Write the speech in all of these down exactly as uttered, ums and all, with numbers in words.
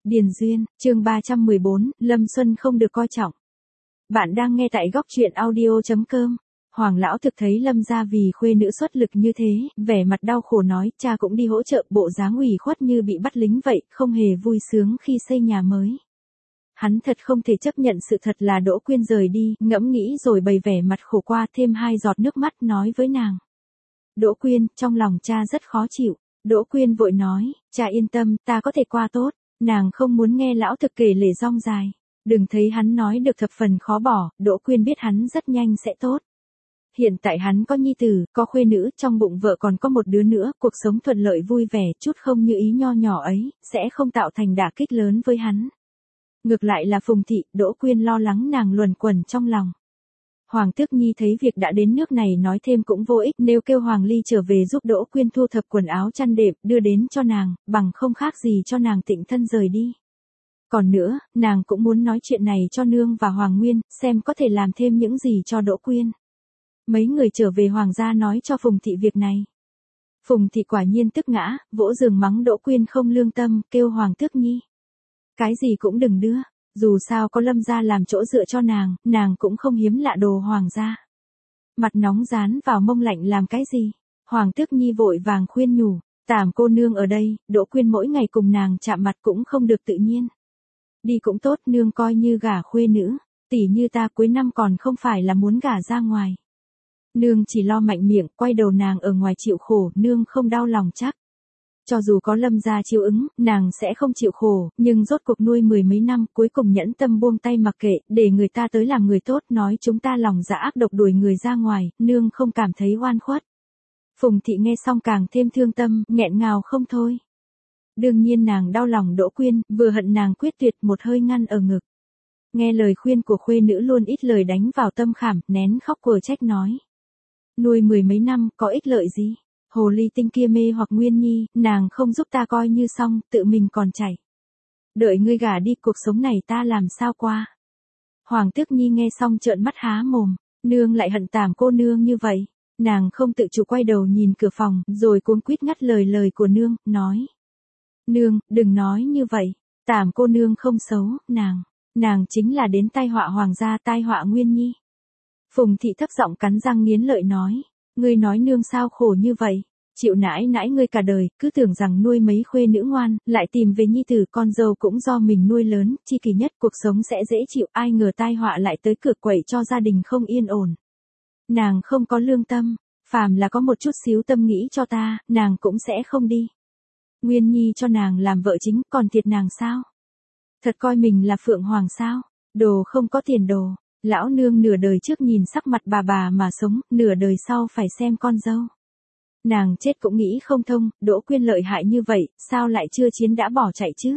Điền Duyên, chương ba trăm mười bốn, Lâm Xuân không được coi trọng. Bạn đang nghe tại góc truyện audio chấm com. Hoàng lão thực thấy Lâm gia vì khuê nữ xuất lực như thế, vẻ mặt đau khổ nói, cha cũng đi hỗ trợ, bộ dáng ủy khuất như bị bắt lính vậy, không hề vui sướng khi xây nhà mới. Hắn thật không thể chấp nhận sự thật là Đỗ Quyên rời đi, ngẫm nghĩ rồi bày vẻ mặt khổ qua thêm hai giọt nước mắt nói với nàng. Đỗ Quyên, trong lòng cha rất khó chịu. Đỗ Quyên vội nói, cha yên tâm, ta có thể qua tốt. Nàng không muốn nghe lão thực kể lể rong dài. Đừng thấy hắn nói được thập phần khó bỏ, Đỗ Quyên biết hắn rất nhanh sẽ tốt. Hiện tại hắn có nhi tử, có khuê nữ, trong bụng vợ còn có một đứa nữa, cuộc sống thuận lợi vui vẻ, chút không như ý nho nhỏ ấy, sẽ không tạo thành đả kích lớn với hắn. Ngược lại là Phùng Thị, Đỗ Quyên lo lắng nàng luẩn quẩn trong lòng. Hoàng Tước Nhi thấy việc đã đến nước này nói thêm cũng vô ích, nếu kêu Hoàng Ly trở về giúp Đỗ Quyên thu thập quần áo chăn đệm, đưa đến cho nàng, bằng không khác gì cho nàng tịnh thân rời đi. Còn nữa, nàng cũng muốn nói chuyện này cho nương và Hoàng Nguyên, xem có thể làm thêm những gì cho Đỗ Quyên. Mấy người trở về Hoàng gia nói cho Phùng Thị việc này. Phùng Thị quả nhiên tức ngã, vỗ giường mắng Đỗ Quyên không lương tâm, kêu Hoàng Tước Nhi. Cái gì cũng đừng đưa. Dù sao có Lâm gia làm chỗ dựa cho nàng, nàng cũng không hiếm lạ đồ Hoàng gia. Mặt nóng dán vào mông lạnh làm cái gì? Hoàng Tước Nhi vội vàng khuyên nhủ, Tảm cô nương ở đây, Đỗ Quyên mỗi ngày cùng nàng chạm mặt cũng không được tự nhiên. Đi cũng tốt, nương coi như gả khuê nữ, tỷ như ta cuối năm còn không phải là muốn gả ra ngoài. Nương chỉ lo mạnh miệng, quay đầu nàng ở ngoài chịu khổ, nương không đau lòng chắc. Cho dù có Lâm gia chiếu ứng, nàng sẽ không chịu khổ, nhưng rốt cuộc nuôi mười mấy năm, cuối cùng nhẫn tâm buông tay mặc kệ, để người ta tới làm người tốt, nói chúng ta lòng dạ ác độc đuổi người ra ngoài, nương không cảm thấy oan khuất. Phùng Thị nghe xong càng thêm thương tâm, nghẹn ngào không thôi. Đương nhiên nàng đau lòng Đỗ Quyên, vừa hận nàng quyết tuyệt một hơi ngăn ở ngực. Nghe lời khuyên của khuê nữ luôn ít lời đánh vào tâm khảm, nén khóc quở trách nói. Nuôi mười mấy năm, có ích lợi gì? Hồ ly tinh kia mê hoặc Nguyên Nhi, nàng không giúp ta coi như xong, tự mình còn chảy. Đợi ngươi gả đi, cuộc sống này ta làm sao qua. Hoàng Tước Nhi nghe xong trợn mắt há mồm, nương lại hận Tảm cô nương như vậy. Nàng không tự chủ quay đầu nhìn cửa phòng, rồi cuống quýt ngắt lời lời của nương, nói. Nương, đừng nói như vậy, Tảm cô nương không xấu, nàng, nàng chính là đến tai họa Hoàng gia, tai họa Nguyên Nhi. Phùng Thị thấp giọng cắn răng nghiến lợi nói. Ngươi nói nương sao khổ như vậy, chịu nãi nãi ngươi cả đời, cứ tưởng rằng nuôi mấy khuê nữ ngoan, lại tìm về nhi tử con dâu cũng do mình nuôi lớn, chi kỳ nhất cuộc sống sẽ dễ chịu, ai ngờ tai họa lại tới cửa quậy cho gia đình không yên ổn. Nàng không có lương tâm, phàm là có một chút xíu tâm nghĩ cho ta, nàng cũng sẽ không đi. Nguyên Nhi cho nàng làm vợ chính, còn thiệt nàng sao? Thật coi mình là Phượng Hoàng sao? Đồ không có tiền đồ. Lão nương nửa đời trước nhìn sắc mặt bà bà mà sống, nửa đời sau phải xem con dâu. Nàng chết cũng nghĩ không thông, Đỗ Quyên lợi hại như vậy, sao lại chưa chiến đã bỏ chạy chứ?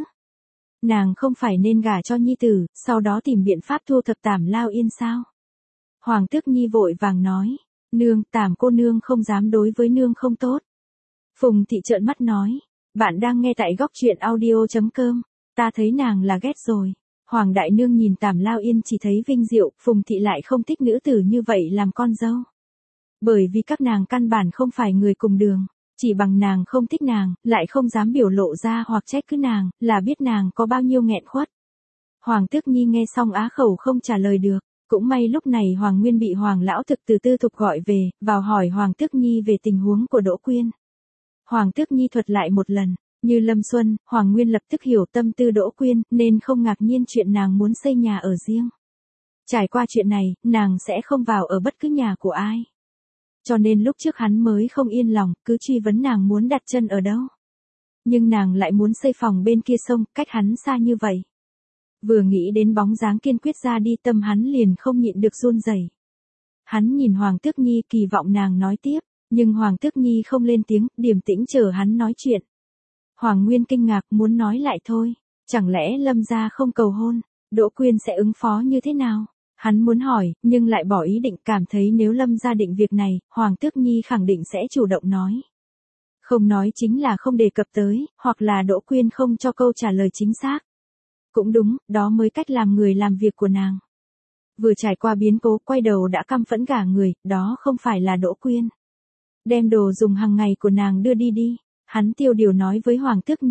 Nàng không phải nên gả cho nhi tử, sau đó tìm biện pháp thu thập Tảm Lao Yên sao? Hoàng Tước Nhi vội vàng nói, nương, Tảm cô nương không dám đối với nương không tốt. Phùng Thị trợn mắt nói, bạn đang nghe tại góc truyện audio chấm com, ta thấy nàng là ghét rồi. Hoàng đại nương nhìn Tảm Lao Yên chỉ thấy vinh diệu, Phùng Thị lại không thích nữ tử như vậy làm con dâu. Bởi vì các nàng căn bản không phải người cùng đường, chỉ bằng nàng không thích nàng, lại không dám biểu lộ ra hoặc trách cứ nàng, là biết nàng có bao nhiêu nghẹn khuất. Hoàng Tước Nhi nghe xong á khẩu không trả lời được, cũng may lúc này Hoàng Nguyên bị Hoàng lão thực từ tư thục gọi về, vào hỏi Hoàng Tước Nhi về tình huống của Đỗ Quyên. Hoàng Tước Nhi thuật lại một lần. Như Lâm Xuân, Hoàng Nguyên lập tức hiểu tâm tư Đỗ Quyên, nên không ngạc nhiên chuyện nàng muốn xây nhà ở riêng. Trải qua chuyện này, nàng sẽ không vào ở bất cứ nhà của ai. Cho nên lúc trước hắn mới không yên lòng, cứ truy vấn nàng muốn đặt chân ở đâu. Nhưng nàng lại muốn xây phòng bên kia sông, cách hắn xa như vậy. Vừa nghĩ đến bóng dáng kiên quyết ra đi, tâm hắn liền không nhịn được run rẩy. Hắn nhìn Hoàng Tước Nhi kỳ vọng nàng nói tiếp, nhưng Hoàng Tước Nhi không lên tiếng, điềm tĩnh chờ hắn nói chuyện. Hoàng Nguyên kinh ngạc muốn nói lại thôi, chẳng lẽ Lâm gia không cầu hôn, Đỗ Quyên sẽ ứng phó như thế nào? Hắn muốn hỏi, nhưng lại bỏ ý định, cảm thấy nếu Lâm gia định việc này, Hoàng Tước Nhi khẳng định sẽ chủ động nói. Không nói chính là không đề cập tới, hoặc là Đỗ Quyên không cho câu trả lời chính xác. Cũng đúng, đó mới cách làm người làm việc của nàng. Vừa trải qua biến cố, quay đầu đã căm phẫn cả người, đó không phải là Đỗ Quyên. Đem đồ dùng hàng ngày của nàng đưa đi đi. Hắn tiêu điều nói với Hoàng Tước Nhi,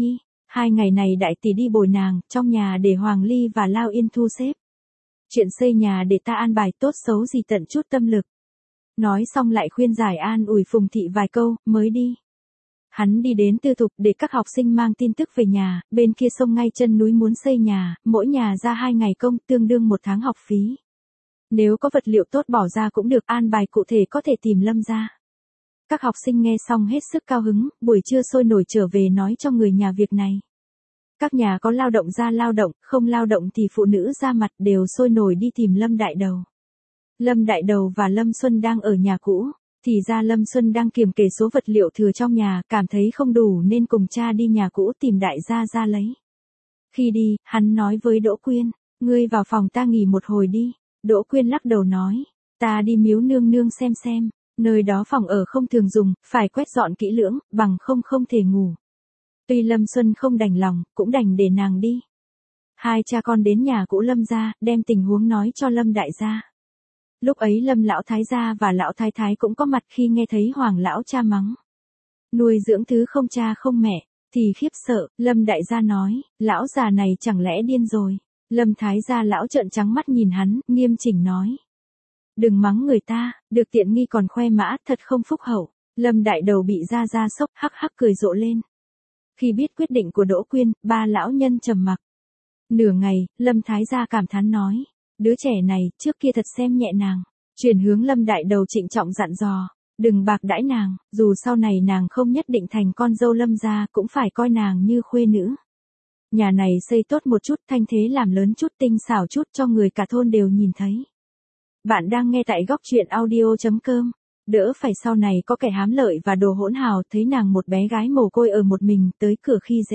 Hai ngày này đại tỷ đi bồi nàng, trong nhà để Hoàng Ly và Lao Yên thu xếp. Chuyện xây nhà để ta an bài tốt xấu gì tận chút tâm lực. Nói xong lại khuyên giải an ủi Phùng Thị vài câu, mới đi. Hắn đi đến tư thục để các học sinh mang tin tức về nhà, bên kia sông ngay chân núi muốn xây nhà, mỗi nhà ra hai ngày công tương đương một tháng học phí. Nếu có vật liệu tốt bỏ ra cũng được, an bài cụ thể có thể tìm Lâm ra. Các học sinh nghe xong hết sức cao hứng, buổi trưa sôi nổi trở về nói cho người nhà việc này. Các nhà có lao động ra lao động, không lao động thì phụ nữ ra mặt đều sôi nổi đi tìm Lâm Đại Đầu. Lâm Đại Đầu và Lâm Xuân đang ở nhà cũ, thì ra Lâm Xuân đang kiểm kê số vật liệu thừa trong nhà, cảm thấy không đủ nên cùng cha đi nhà cũ tìm đại gia ra lấy. Khi đi, hắn nói với Đỗ Quyên, ngươi vào phòng ta nghỉ một hồi đi. Đỗ Quyên lắc đầu nói, ta đi miếu nương nương xem xem, nơi đó phòng ở không thường dùng, phải quét dọn kỹ lưỡng, bằng không không thể ngủ. Tuy Lâm Xuân không đành lòng, cũng đành để nàng đi. Hai cha con đến nhà cũ Lâm gia, đem tình huống nói cho Lâm đại gia. Lúc ấy Lâm lão thái gia và lão thái thái cũng có mặt khi nghe thấy Hoàng lão cha mắng. Nuôi dưỡng thứ không cha không mẹ, thì khiếp sợ, Lâm đại gia nói, lão già này chẳng lẽ điên rồi. Lâm thái gia lão trợn trắng mắt nhìn hắn, nghiêm chỉnh nói. Đừng mắng người ta, được tiện nghi còn khoe mã, thật không phúc hậu. Lâm Đại Đầu bị gia gia sốc, hắc hắc cười rộ lên. Khi biết quyết định của Đỗ Quyên, ba lão nhân trầm mặc. Nửa ngày, Lâm thái gia cảm thán nói, đứa trẻ này, trước kia thật xem nhẹ nàng. Chuyển hướng Lâm Đại Đầu trịnh trọng dặn dò, đừng bạc đãi nàng, dù sau này nàng không nhất định thành con dâu Lâm gia, cũng phải coi nàng như khuê nữ. Nhà này xây tốt một chút, thanh thế làm lớn chút, tinh xảo chút cho người cả thôn đều nhìn thấy. Bạn đang nghe tại góc truyện audio chấm com. Đỡ phải sau này có kẻ hám lợi và đồ hỗn hào, thấy nàng một bé gái mồ côi ở một mình tới cửa khi dễ.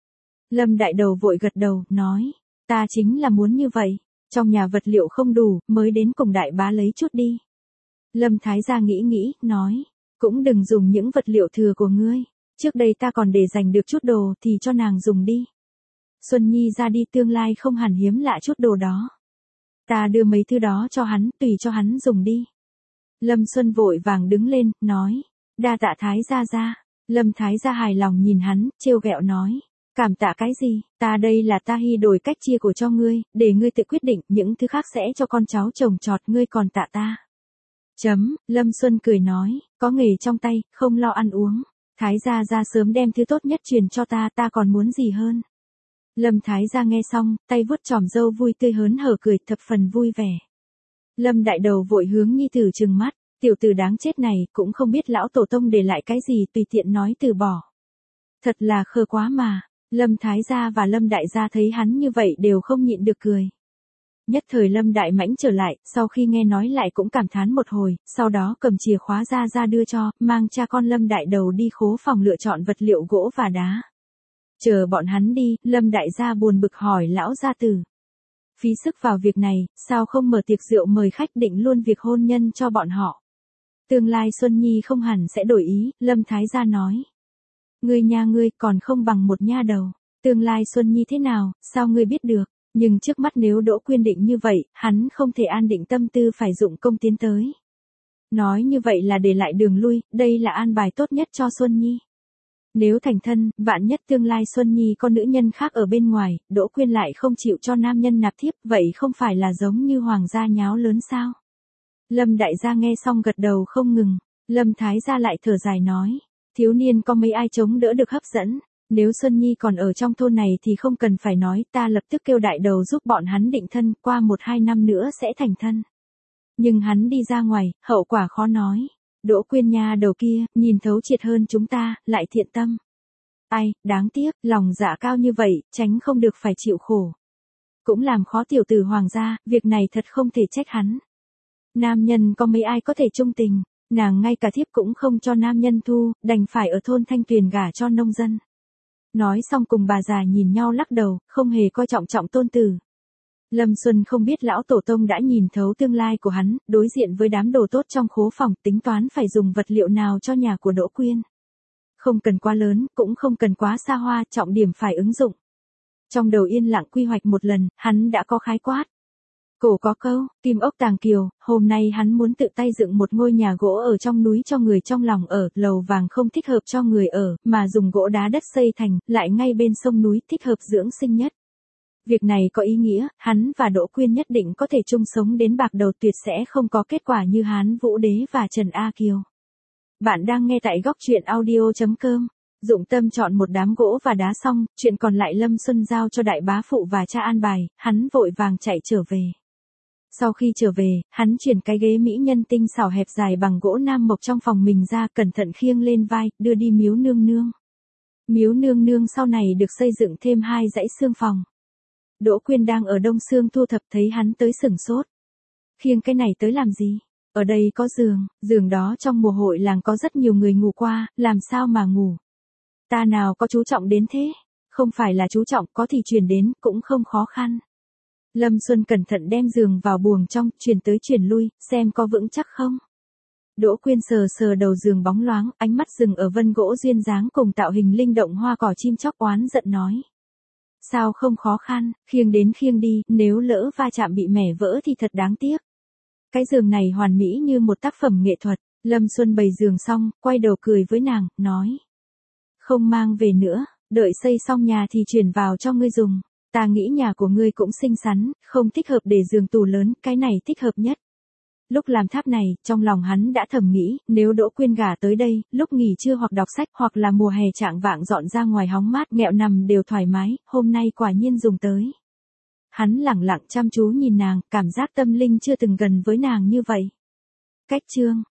Lâm Đại Đầu vội gật đầu, nói, ta chính là muốn như vậy, trong nhà vật liệu không đủ, mới đến cùng đại bá lấy chút đi. Lâm Thái gia nghĩ nghĩ, nói, cũng đừng dùng những vật liệu thừa của ngươi, trước đây ta còn để dành được chút đồ thì cho nàng dùng đi. Xuân Nhi ra đi tương lai không hẳn hiếm lạ chút đồ đó. Ta đưa mấy thứ đó cho hắn, tùy cho hắn dùng đi. Lâm Xuân vội vàng đứng lên, nói, đa tạ Thái gia gia. Lâm Thái gia hài lòng nhìn hắn, trêu ghẹo nói, cảm tạ cái gì, ta đây là ta hy đổi cách chia của cho ngươi, để ngươi tự quyết định, những thứ khác sẽ cho con cháu trồng trọt, ngươi còn tạ ta. Chấm, Lâm Xuân cười nói, có nghề trong tay, không lo ăn uống. Thái gia gia sớm đem thứ tốt nhất truyền cho ta, ta còn muốn gì hơn. Lâm Thái gia nghe xong, tay vuốt chòm râu vui tươi hớn hở cười thập phần vui vẻ. Lâm Đại Đầu vội hướng nhi tử trừng mắt, tiểu tử đáng chết này, cũng không biết lão tổ tông để lại cái gì tùy tiện nói từ bỏ. Thật là khờ quá mà. Lâm Thái gia và Lâm Đại gia thấy hắn như vậy đều không nhịn được cười. Nhất thời Lâm Đại Mãnh trở lại, sau khi nghe nói lại cũng cảm thán một hồi, sau đó cầm chìa khóa ra ra đưa cho, mang cha con Lâm Đại Đầu đi khố phòng lựa chọn vật liệu gỗ và đá. Chờ bọn hắn đi, Lâm Đại gia buồn bực hỏi lão gia tử. Phí sức vào việc này, sao không mở tiệc rượu mời khách, định luôn việc hôn nhân cho bọn họ. Tương lai Xuân Nhi không hẳn sẽ đổi ý, Lâm Thái gia nói. Ngươi nha ngươi còn không bằng một nha đầu, tương lai Xuân Nhi thế nào, sao ngươi biết được, nhưng trước mắt nếu Đỗ Quyên định như vậy, hắn không thể an định tâm tư phải dụng công tiến tới. Nói như vậy là để lại đường lui, đây là an bài tốt nhất cho Xuân Nhi. Nếu thành thân, vạn nhất tương lai Xuân Nhi có nữ nhân khác ở bên ngoài, Đỗ Quyên lại không chịu cho nam nhân nạp thiếp, vậy không phải là giống như hoàng gia nháo lớn sao? Lâm Đại gia nghe xong gật đầu không ngừng, Lâm Thái gia lại thở dài nói, thiếu niên có mấy ai chống đỡ được hấp dẫn, nếu Xuân Nhi còn ở trong thôn này thì không cần phải nói, ta lập tức kêu Đại Đầu giúp bọn hắn định thân, qua một hai năm nữa sẽ thành thân. Nhưng hắn đi ra ngoài, hậu quả khó nói. Đỗ Quyên nha đầu kia, nhìn thấu triệt hơn chúng ta, lại thiện tâm. Ai, đáng tiếc, lòng dạ cao như vậy, tránh không được phải chịu khổ. Cũng làm khó tiểu tử hoàng gia, việc này thật không thể trách hắn. Nam nhân có mấy ai có thể trung tình, nàng ngay cả thiếp cũng không cho nam nhân thu, đành phải ở thôn Thanh Tuyền gả cho nông dân. Nói xong cùng bà già nhìn nhau lắc đầu, không hề coi trọng trọng tôn tử. Lâm Xuân không biết lão tổ tông đã nhìn thấu tương lai của hắn, đối diện với đám đồ tốt trong khố phòng, tính toán phải dùng vật liệu nào cho nhà của Đỗ Quyên. Không cần quá lớn, cũng không cần quá xa hoa, trọng điểm phải ứng dụng. Trong đầu yên lặng quy hoạch một lần, hắn đã có khái quát. Cổ có câu, kim ốc tàng kiều, hôm nay hắn muốn tự tay dựng một ngôi nhà gỗ ở trong núi cho người trong lòng ở, lầu vàng không thích hợp cho người ở, mà dùng gỗ đá đất xây thành, lại ngay bên sông núi, thích hợp dưỡng sinh nhất. Việc này có ý nghĩa, hắn và Đỗ Quyên nhất định có thể chung sống đến bạc đầu, tuyệt sẽ không có kết quả như Hán Vũ Đế và Trần A Kiều. Bạn đang nghe tại góc truyện audio chấm com. Dụng tâm chọn một đám gỗ và đá xong, chuyện còn lại Lâm Xuân giao cho đại bá phụ và cha an bài, hắn vội vàng chạy trở về. Sau khi trở về, hắn chuyển cái ghế mỹ nhân tinh xảo hẹp dài bằng gỗ nam mộc trong phòng mình ra, cẩn thận khiêng lên vai, đưa đi miếu nương nương. Miếu nương nương sau này được xây dựng thêm hai dãy xương phòng. Đỗ Quyên đang ở đông xương thu thập thấy hắn tới sửng sốt. Khiêng cái này tới làm gì? Ở đây có giường, giường đó trong mùa hội làng có rất nhiều người ngủ qua, làm sao mà ngủ? Ta nào có chú trọng đến thế? Không phải là chú trọng, có thì truyền đến, cũng không khó khăn. Lâm Xuân cẩn thận đem giường vào buồng trong, truyền tới truyền lui, xem có vững chắc không. Đỗ Quyên sờ sờ đầu giường bóng loáng, ánh mắt dừng ở vân gỗ duyên dáng cùng tạo hình linh động hoa cỏ chim chóc, oán giận nói. Sao không khó khăn, khiêng đến khiêng đi, nếu lỡ va chạm bị mẻ vỡ thì thật đáng tiếc. Cái giường này hoàn mỹ như một tác phẩm nghệ thuật. Lâm Xuân bày giường xong, quay đầu cười với nàng, nói. Không mang về nữa, đợi xây xong nhà thì chuyển vào cho ngươi dùng. Ta nghĩ nhà của ngươi cũng xinh xắn, không thích hợp để giường tủ lớn, cái này thích hợp nhất. Lúc làm tháp này, trong lòng hắn đã thầm nghĩ, nếu Đỗ Quyên gả tới đây, lúc nghỉ trưa hoặc đọc sách hoặc là mùa hè trạng vạng dọn ra ngoài hóng mát, nghẹo nằm đều thoải mái, hôm nay quả nhiên dùng tới. Hắn lẳng lặng chăm chú nhìn nàng, cảm giác tâm linh chưa từng gần với nàng như vậy. Cách chương